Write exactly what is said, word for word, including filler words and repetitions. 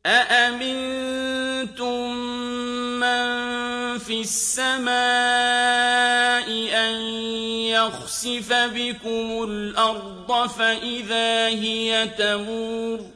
أَأَمِنتُم مَّن فِي السَّمَاءِ أَن يَخْسِفَ بِكُمُ الْأَرْضَ فَإِذَا هِيَ تَمُورُ